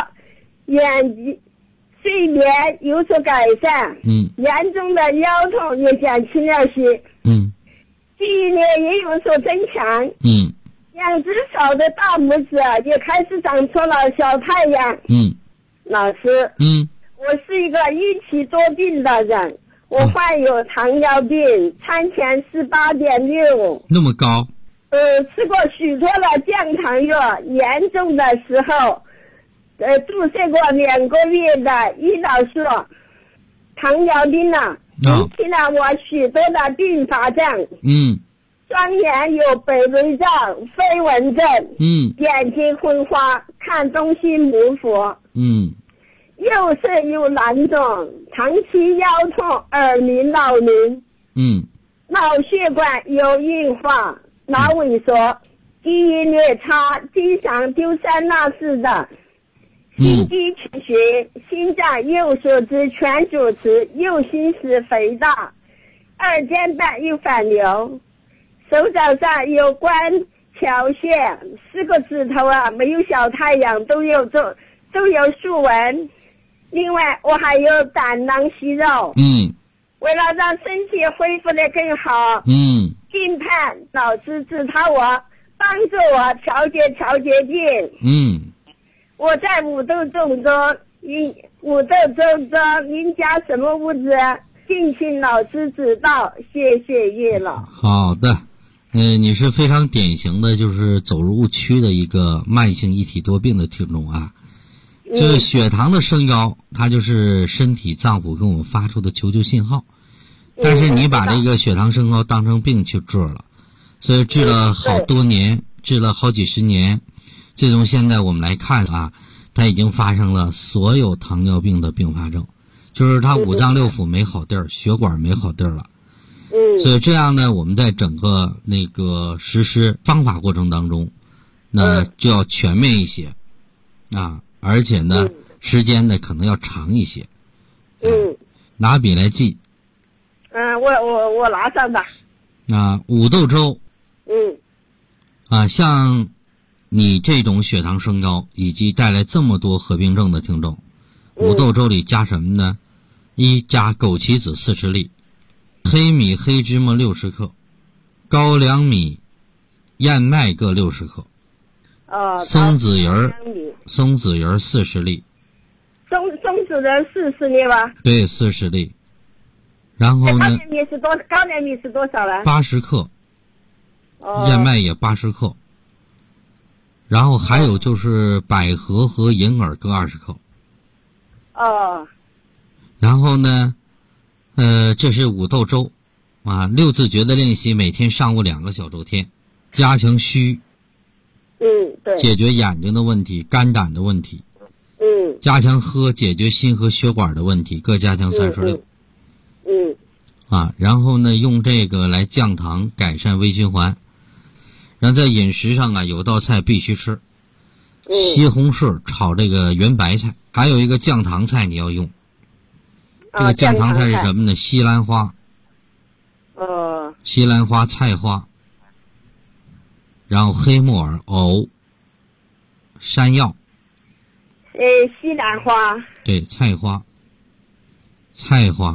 睡眠有所改善，严重的腰痛也减轻了些，记忆力也有所增强，两只手的大拇指也开始长出了小太阳。老师，我是一个一体多病的人，我患有糖尿病，餐前18.6， 那么高？ 吃过许多的降糖药，严重的时候。注射过2个月的胰岛素，糖尿病呢，引起了我许多的并发症。双眼有白内障、飞蚊症，眼睛昏花，看东西模糊。右侧有囊肿，长期腰痛、耳鸣、脑鸣。脑血管有硬化、脑萎缩，记忆力差，经常丢三落四的。心肌缺血，心脏右手指全主持，右心室肥大，2尖瓣有反流，手掌上有关条线，4个指头没有小太阳，都有竖纹。另外我还有胆囊息肉。为了让身体恢复得更好，近盼老师指导我，帮助我调节病。我在五豆粥中您加什么物质？敬请老师指导，谢谢岳老。 好的，你是非常典型的就是走入误区的一个慢性一体多病的听众啊。这血糖的升高，它就是身体脏腑跟我们发出的求救信号，但是你把这个血糖升高当成病去治了，所以治了好多年，治了好几十年。最终现在我们来看它已经发生了所有糖尿病的并发症，就是它五脏六腑没好地儿，血管没好地儿了。所以这样呢，我们在整个那个实施方法过程当中，那就要全面一些而且呢时间呢可能要长一些。拿笔来记。 我拿上吧。 五豆粥。像你这种血糖升高以及带来这么多合并症的听众，五豆粥里加什么呢？1加枸杞子40粒，黑米黑芝麻60克，高粱米燕麦各60克。 松子仁40粒。 松子仁40粒吧？ 对，40粒。然后呢？ 高粱米是多少了 ？80克。燕麦也80克。然后还有就是百合和银耳各20克。然后呢，这是五豆粥啊，6字诀的练习，每天上午2个小周天，加强虚。 对。 解决眼睛的问题，肝胆的问题。加强喝，解决心和血管的问题，各加强36。然后呢，用这个来降糖，改善微循环。然后在饮食上啊，有道菜必须吃，西红柿炒这个圆白菜，还有一个降糖菜你要用。这个降糖菜是什么呢？西兰花。西兰花、菜花，然后黑木耳、藕、山药。 西兰花。 对，菜花。西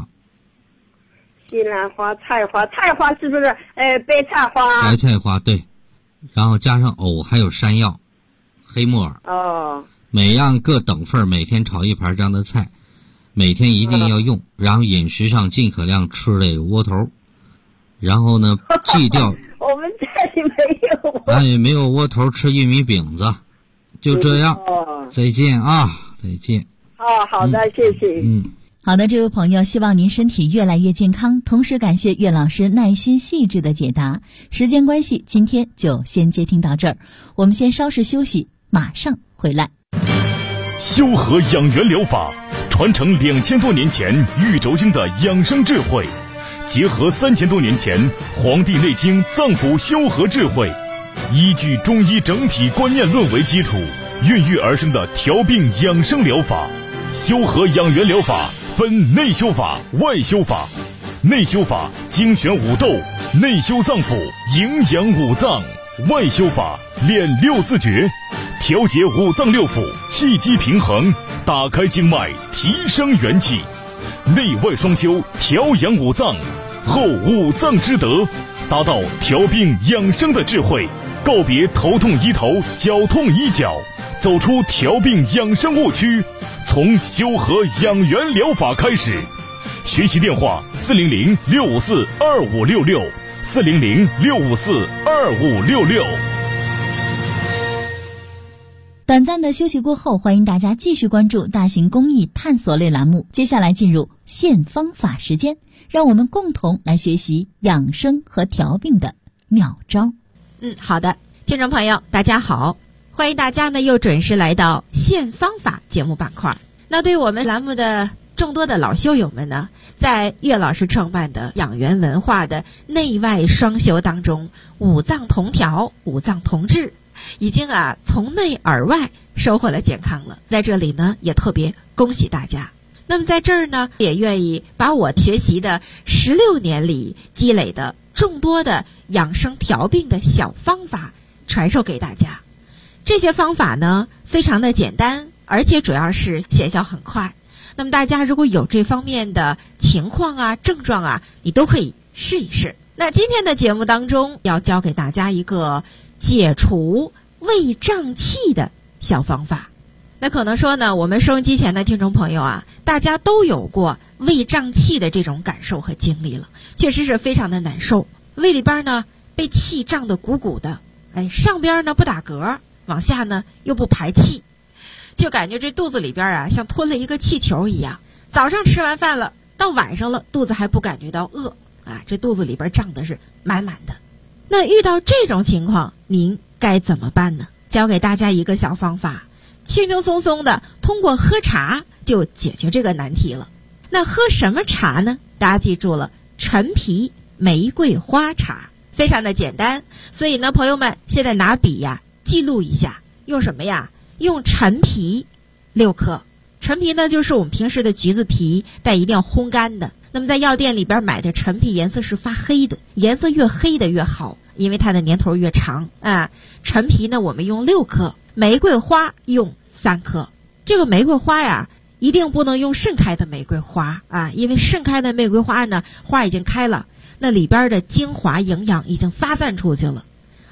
兰花、菜花是不是白菜花？ 白菜花对，然后加上藕，还有山药、黑木耳。每样各等份，每天炒1盘这样的菜，每天一定要用。然后饮食上尽可量吃这个窝头，然后呢忌掉。 我们这里没有。 那也没有窝头，吃玉米饼子。就这样。再见啊，再见。 好的，谢谢。 好的，这位朋友，希望您身体越来越健康，同时感谢岳老师耐心细致的解答。时间关系，今天就先接听到这儿，我们先稍事休息，马上回来。 修和养元疗法传承2000多年前玉轴经的养生智慧，结合3000多年前《黄帝内经》脏腑修和智慧，依据中医整体观念论为基础，孕育而生的调病养生疗法。修和养元疗法分内修法、外修法。内修法精选五豆，内修脏腑，营养五脏；外修法练6字诀，调节五脏六腑，气机平衡，打开经脉，提升元气。内外双修，调养五脏，后五脏之德，达到调病养生的智慧，告别头痛医头，脚痛医脚，走出调病养生误区，从修和养元疗法开始。学习电话400-654-2566 400-654-2566。 短暂的休息过后，欢迎大家继续关注大型公益探索类栏目。接下来进入现方法时间，让我们共同来学习养生和调病的妙招。 好的，听众朋友大家好，欢迎大家呢又准时来到现方法节目板块。那对于我们栏目的众多的老修友们呢，在岳老师创办的养元文化的内外双修当中，五脏同调，五脏同治，已经从内而外收获了健康了。在这里呢也特别恭喜大家。那么在这儿呢，也愿意把我学习的16年里积累的众多的养生调病的小方法传授给大家。这些方法呢非常的简单，而且主要是见效很快。那么大家如果有这方面的情况症状你都可以试一试。那今天的节目当中要教给大家一个解除胃胀气的小方法。那可能说呢，我们收音机前的听众朋友大家都有过胃胀气的这种感受和经历了，确实是非常的难受。胃里边呢被气胀得鼓鼓的，上边呢不打嗝，往下呢又不排气，就感觉这肚子里边像吞了一个气球一样。早上吃完饭了，到晚上了，肚子还不感觉到饿这肚子里边胀的是满满的。那遇到这种情况，您该怎么办呢？教给大家一个小方法，轻轻松松的通过喝茶就解决这个难题了。那喝什么茶呢？大家记住了，陈皮玫瑰花茶，非常的简单。所以呢，朋友们现在拿笔记录一下，用什么用陈皮6克。陈皮呢就是我们平时的橘子皮，但一定要烘干的。那么在药店里边买的陈皮颜色是发黑的，颜色越黑的越好，因为它的年头越长陈皮呢我们用6克，玫瑰花用3克。这个玫瑰花一定不能用盛开的玫瑰花因为盛开的玫瑰花呢，花已经开了，那里边的精华营养已经发散出去了，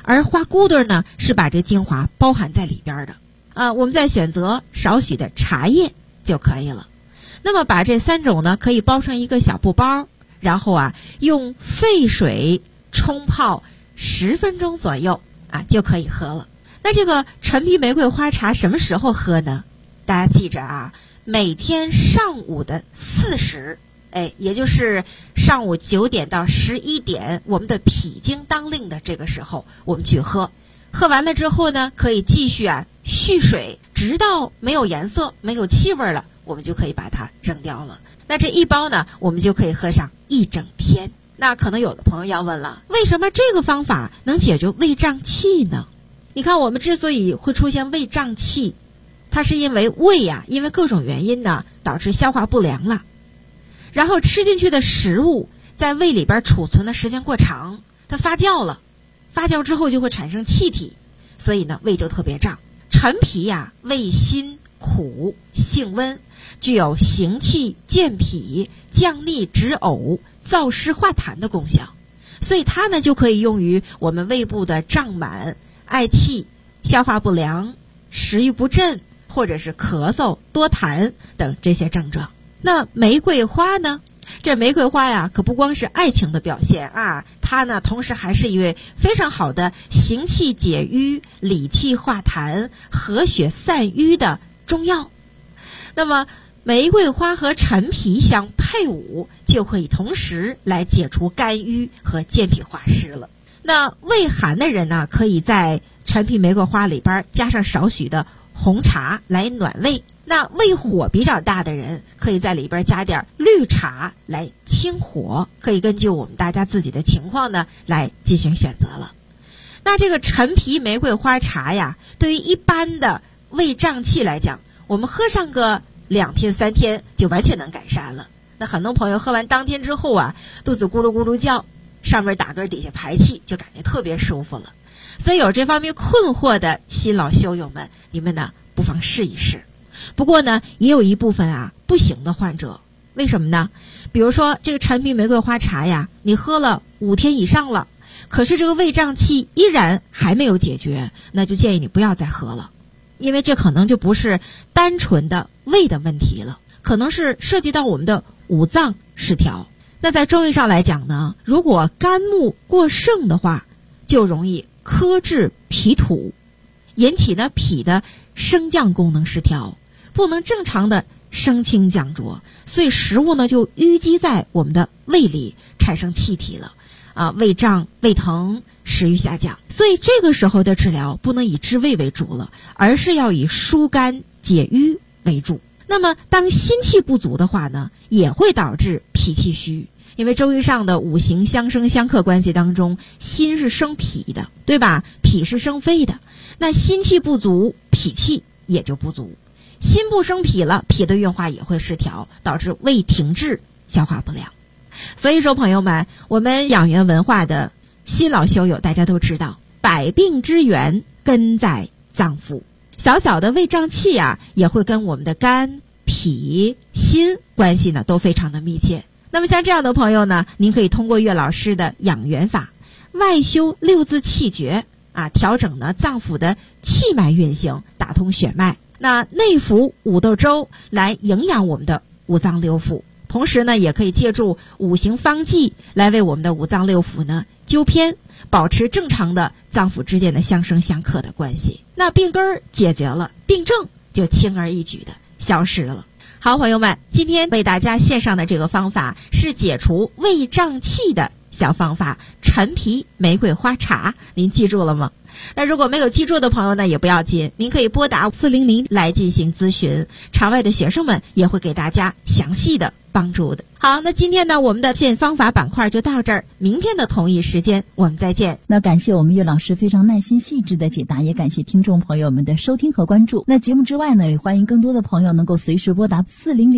而花骨朵呢是把这精华包含在里边的。我们再选择少许的茶叶就可以了。那么把这3种呢可以包成一个小布包，然后用沸水冲泡10分钟左右就可以喝了。那这个陈皮玫瑰花茶什么时候喝呢？大家记着每天上午的4时，也就是上午9点到11点，我们的脾经当令的这个时候我们去喝。喝完了之后呢，可以继续蓄水，直到没有颜色没有气味了，我们就可以把它扔掉了。那这一包呢我们就可以喝上1整天。那可能有的朋友要问了，为什么这个方法能解决胃胀气呢？你看我们之所以会出现胃胀气，它是因为胃因为各种原因呢导致消化不良了，然后吃进去的食物在胃里边储存的时间过长，它发酵了，发酵之后就会产生气体，所以呢胃就特别胀。陈皮味辛苦性温，具有行气健脾降逆止呕燥湿化痰的功效，所以它呢就可以用于我们胃部的胀满、嗳气、消化不良、食欲不振，或者是咳嗽多痰等这些症状。那玫瑰花呢，这玫瑰花可不光是爱情的表现它呢同时还是一位非常好的行气解瘀、理气化痰、和血散瘀的中药。那么玫瑰花和陈皮相配伍，就可以同时来解除肝郁和健脾化湿了。那胃寒的人呢，可以在陈皮玫瑰花里边加上少许的红茶来暖胃。那胃火比较大的人，可以在里边加点绿茶来清火，可以根据我们大家自己的情况呢来进行选择了。那这个陈皮玫瑰花茶对于一般的胃胀气来讲，我们喝上个2天3天就完全能改善了。那很多朋友喝完当天之后肚子咕噜咕噜叫，上面打嗝底下排气，就感觉特别舒服了。所以有这方面困惑的新老修友们，你们呢不妨试一试。不过呢也有一部分不行的患者，为什么呢？比如说这个陈皮玫瑰花茶你喝了5天以上了，可是这个胃胀气依然还没有解决，那就建议你不要再喝了，因为这可能就不是单纯的胃的问题了，可能是涉及到我们的五脏失调。那在中医上来讲呢，如果肝木过盛的话，就容易克制脾土，引起呢脾的升降功能失调，不能正常的升清降浊，所以食物呢就淤积在我们的胃里，产生气体了胃胀胃疼，食欲下降。所以这个时候的治疗不能以治胃为主了，而是要以疏肝解郁为主。那么当心气不足的话呢，也会导致脾气虚，因为中医上的五行相生相克关系当中，心是生脾的，对吧？脾是生肺的，那心气不足，脾气也就不足，心不生脾了，脾的运化也会失调，导致胃停滞，消化不良。所以说朋友们，我们养元文化的新老修友大家都知道，百病之源根在脏腑，小小的胃胀气也会跟我们的肝、脾、心关系呢都非常的密切。那么像这样的朋友呢，您可以通过岳老师的养元法，外修6字气诀调整呢脏腑的气脉运行，打通血脉，那内服五豆粥来营养我们的五脏六腑，同时呢也可以借助五行方剂来为我们的五脏六腑呢纠偏，保持正常的脏腑之间的相生相克的关系。那病根儿解决了，病症就轻而易举的消失了。好，朋友们，今天为大家献上的这个方法是解除胃胀气的小方法，陈皮玫瑰花茶，您记住了吗？那如果没有记住的朋友呢，也不要紧，您可以拨打400来进行咨询，场外的学生们也会给大家详细的帮助的。好，那今天呢，我们的献方法板块就到这儿，明天的同一时间我们再见。 那感谢我们岳老师非常耐心细致的解答，也感谢听众朋友们的收听和关注。那节目之外呢，也欢迎更多的朋友能够随时拨打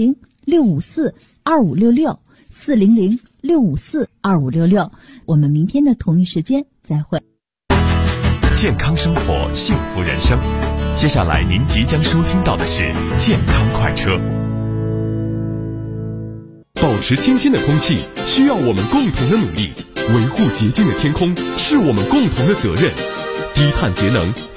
400-654-2566，400-654-2566。我们明天的同一时间再会。 健康生活，幸福人生。接下来您即将收听到的是健康快车。保持清新的空气需要我们共同的努力，维护洁净的天空是我们共同的责任。 低碳节能。